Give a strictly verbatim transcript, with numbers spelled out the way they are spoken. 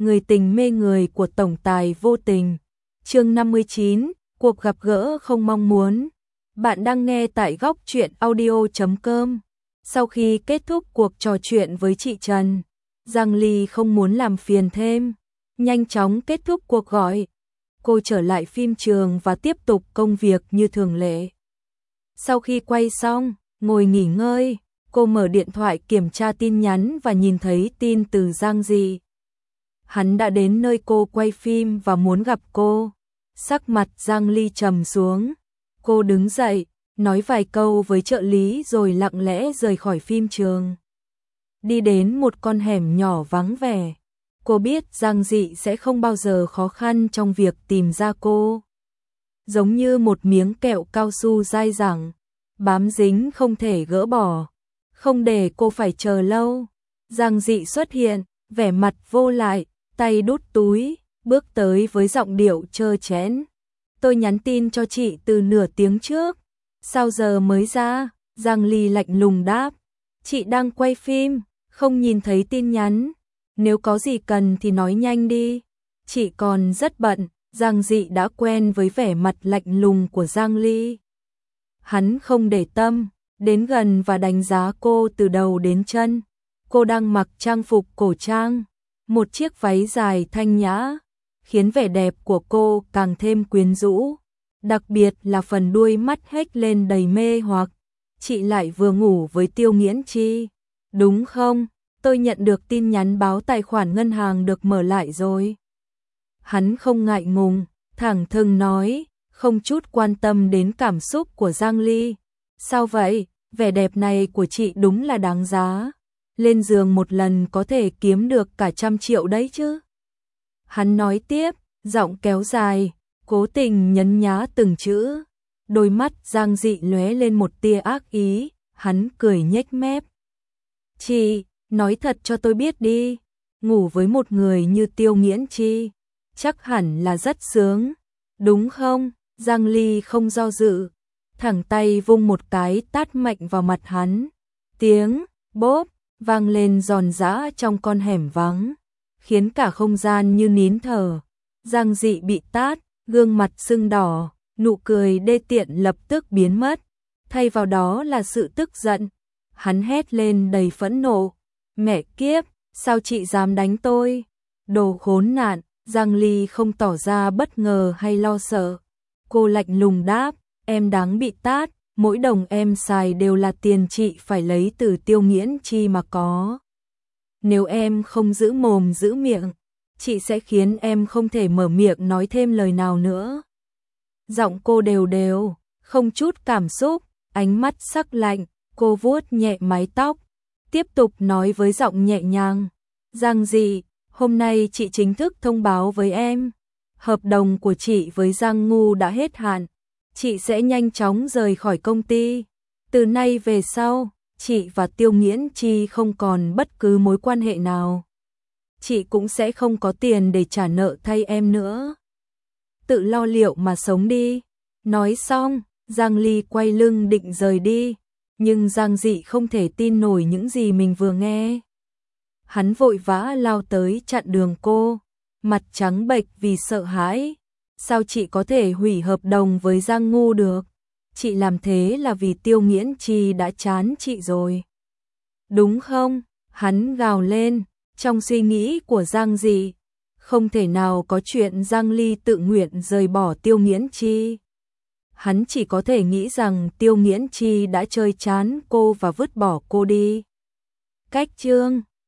người tình mê người của tổng tài vô tình. Chương năm mươi chín, cuộc gặp gỡ không mong muốn. Bạn đang nghe tại góc truyện audio chấm com. Sau khi kết thúc cuộc trò chuyện với chị Trần, Giang Ly không muốn làm phiền thêm, nhanh chóng kết thúc cuộc gọi. Cô trở lại phim trường và tiếp tục công việc như thường lệ. Sau khi quay xong, ngồi nghỉ ngơi, cô mở điện thoại kiểm tra tin nhắn và nhìn thấy tin từ Giang Dị. Hắn đã đến nơi cô quay phim và muốn gặp cô. Sắc mặt Giang Ly trầm xuống. Cô đứng dậy, nói vài câu với trợ lý rồi lặng lẽ rời khỏi phim trường. Đi đến một con hẻm nhỏ vắng vẻ. Cô biết Giang Dị sẽ không bao giờ khó khăn trong việc tìm ra cô. Giống như một miếng kẹo cao su dai dẳng, bám dính không thể gỡ bỏ. Không để cô phải chờ lâu. Giang Dị xuất hiện, vẻ mặt vô lại, tay đút túi, bước tới với giọng điệu trơ trẽn. Tôi nhắn tin cho chị từ nửa tiếng trước. Sao giờ mới ra? Giang Ly lạnh lùng đáp. Chị đang quay phim, không nhìn thấy tin nhắn. Nếu có gì cần thì nói nhanh đi. Chị còn rất bận. Giang Dị đã quen với vẻ mặt lạnh lùng của Giang Ly. Hắn không để tâm, đến gần và đánh giá cô từ đầu đến chân. Cô đang mặc trang phục cổ trang, một chiếc váy dài thanh nhã, khiến vẻ đẹp của cô càng thêm quyến rũ. Đặc biệt là phần đuôi mắt hếch lên đầy mê hoặc. Chị lại vừa ngủ với Tiêu Nghiễn Chi, đúng không? Tôi nhận được tin nhắn báo tài khoản ngân hàng được mở lại rồi. Hắn không ngại ngùng, thẳng thừng nói, không chút quan tâm đến cảm xúc của Giang Ly. Sao vậy? Vẻ đẹp này của chị đúng là đáng giá. Lên giường một lần có thể kiếm được cả trăm triệu đấy chứ. Hắn nói tiếp, giọng kéo dài, cố tình nhấn nhá từng chữ. Đôi mắt Giang Dị lóe lên một tia ác ý, hắn cười nhếch mép. Chị, nói thật cho tôi biết đi, ngủ với một người như Tiêu Nghiễn Chi, chắc hẳn là rất sướng, đúng không? Giang Ly không do dự, thẳng tay vung một cái tát mạnh vào mặt hắn. Tiếng bốp vang lên giòn giã trong con hẻm vắng, khiến cả không gian như nín thở. Giang Dị bị tát, gương mặt sưng đỏ, nụ cười đê tiện lập tức biến mất, thay vào đó là sự tức giận. Hắn hét lên đầy phẫn nộ, mẹ kiếp, sao chị dám đánh tôi? Đồ khốn nạn. Giang Ly không tỏ ra bất ngờ hay lo sợ. Cô lạnh lùng đáp, em đáng bị tát, mỗi đồng em xài đều là tiền chị phải lấy từ Tiêu Nghiễn Chi mà có. Nếu em không giữ mồm giữ miệng, chị sẽ khiến em không thể mở miệng nói thêm lời nào nữa. Giọng cô đều đều, không chút cảm xúc, ánh mắt sắc lạnh, cô vuốt nhẹ mái tóc, tiếp tục nói với giọng nhẹ nhàng. Giang Dị, hôm nay chị chính thức thông báo với em, hợp đồng của chị với Giang Ngu đã hết hạn, chị sẽ nhanh chóng rời khỏi công ty. Từ nay về sau, chị và Tiêu Nghiễn Chi không còn bất cứ mối quan hệ nào. Chị cũng sẽ không có tiền để trả nợ thay em nữa. Tự lo liệu mà sống đi. Nói xong, Giang Ly quay lưng định rời đi, nhưng Giang Dị không thể tin nổi những gì mình vừa nghe. Hắn vội vã lao tới chặn đường cô, mặt trắng bệch vì sợ hãi. Sao chị có thể hủy hợp đồng với Giang Ngu được? Chị làm thế là vì Tiêu Nghiễn Chi đã chán chị rồi, đúng không? Hắn gào lên. Trong suy nghĩ của Giang Dị, không thể nào có chuyện Giang Ly tự nguyện rời bỏ Tiêu Nghiễn Chi. Hắn chỉ có thể nghĩ rằng Tiêu Nghiễn Chi đã chơi chán cô và vứt bỏ cô đi. Cách chương